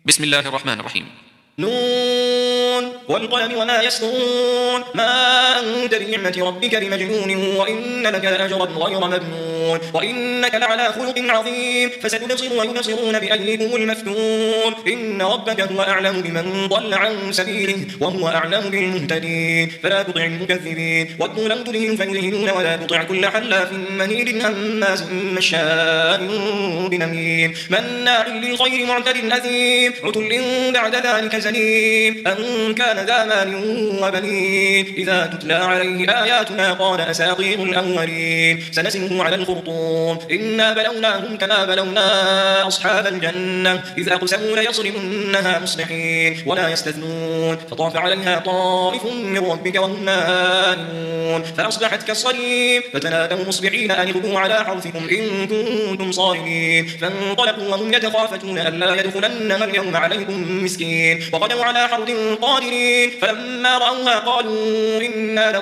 بسم الله الرحمن الرحيم. نون والقلم وما يسطرون ما أنت بنعمة ربك بمجنون وإن لك لأجرا غير ممنون وإنك لعلى خلق عظيم فستبصر ويبصرون بأيكم المفتون إن ربك هو أعلم بمن ضل عن سبيله وهو أعلم بالمهتدين فلا تطع المكذبين ودوا لو تدهن فيدهنون ولا تطع كل حلاف مهيد هماز مشاء بنميم مناع للخير معتد أثيم عتل بعد ذلك زنيم أن كان ذا مال وبنين إذا تتلى عليه آياتنا قال أساطير الأولين سنسمه على الخرطوم إنا بلوناهم كما بلونا أصحاب الجنة إذ أقسموا ليصرمنها مصبحين ولا يستثنون فطاف عليها طائف من ربك وهم نائمون فأصبحت كالصريم فتنادوا مصبحين أن اغدوا على حرثكم إن كنتم صارمين فانطلقوا وهم يتخافتون ألا يدخلنها اليوم عليكم مسكين وغدوا على حرد قادرين فلما رأوها قالوا إنا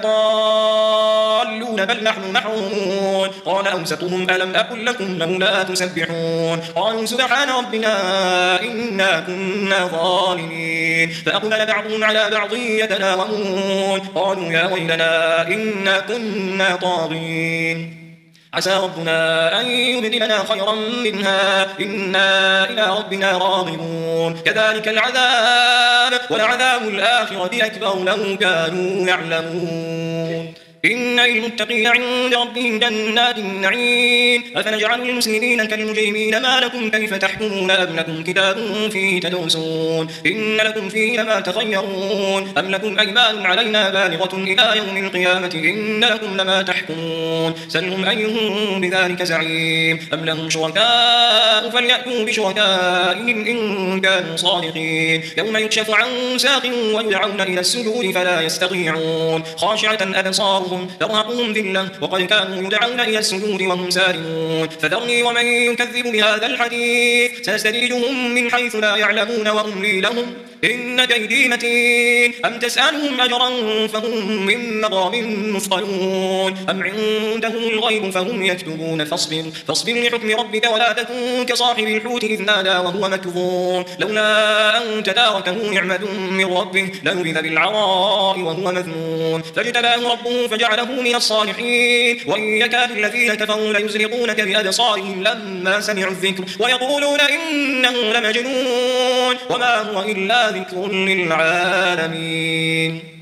لضالون بل نحن محرومون قال أوسطهم ألم أقل لكم لولا تسبحون قالوا سبحان ربنا إنا كنا ظالمين فأقبل بعضهم على بعض يتلاومون قالوا يا ويلنا إنا كنا طاغين عسى ربنا أن يبدلنا خيرا منها إنا إلى ربنا راغبون كذلك العذاب ولعذاب الآخرة أكبر لو كانوا يعلمون إن للمتقين عند ربهم جنات النعيم أفنجعل المسلمين كالمجرمين ما لكم كيف تحكمون أم لكم كتاب فيه تدرسون إن لكم فيه لما تخيرون أم لكم أيمان علينا بالغة إلى يوم القيامة إن لكم لما تحكمون سلهم أيهم بذلك زعيم أم لهم شركاء فليأتوا بشركائهم إن كانوا صادقين يوم يكشف عن ساق ويدعون إلى السجود فلا يستطيعون خاشعة أبصارهم ترهقهم ذلة وقد كانوا يدعون إلى السجود وهم سالمون فذرني ومن يكذب بهذا الحديث سنستدرجهم من حيث لا يعلمون وأملي لهم إن كيدي متين أم تسألهم أجرا فهم من مغرم مثقلون أم عندهم الغيب فهم يكتبون فاصبر لحكم ربك ولا تكن كصاحب الحوت إذ نادى وهو مكظوم لولا أن تداركه نعمة من ربه لنبذ بالعراء وهو مذموم فاجتباه ربه فجعله من الصالحين وإن يكاد الذين كفروا ليزلقونك بأبصارهم لما سمعوا الذكر ويقولون إنه لمجنون وما هو إلا ذكر للعالمين.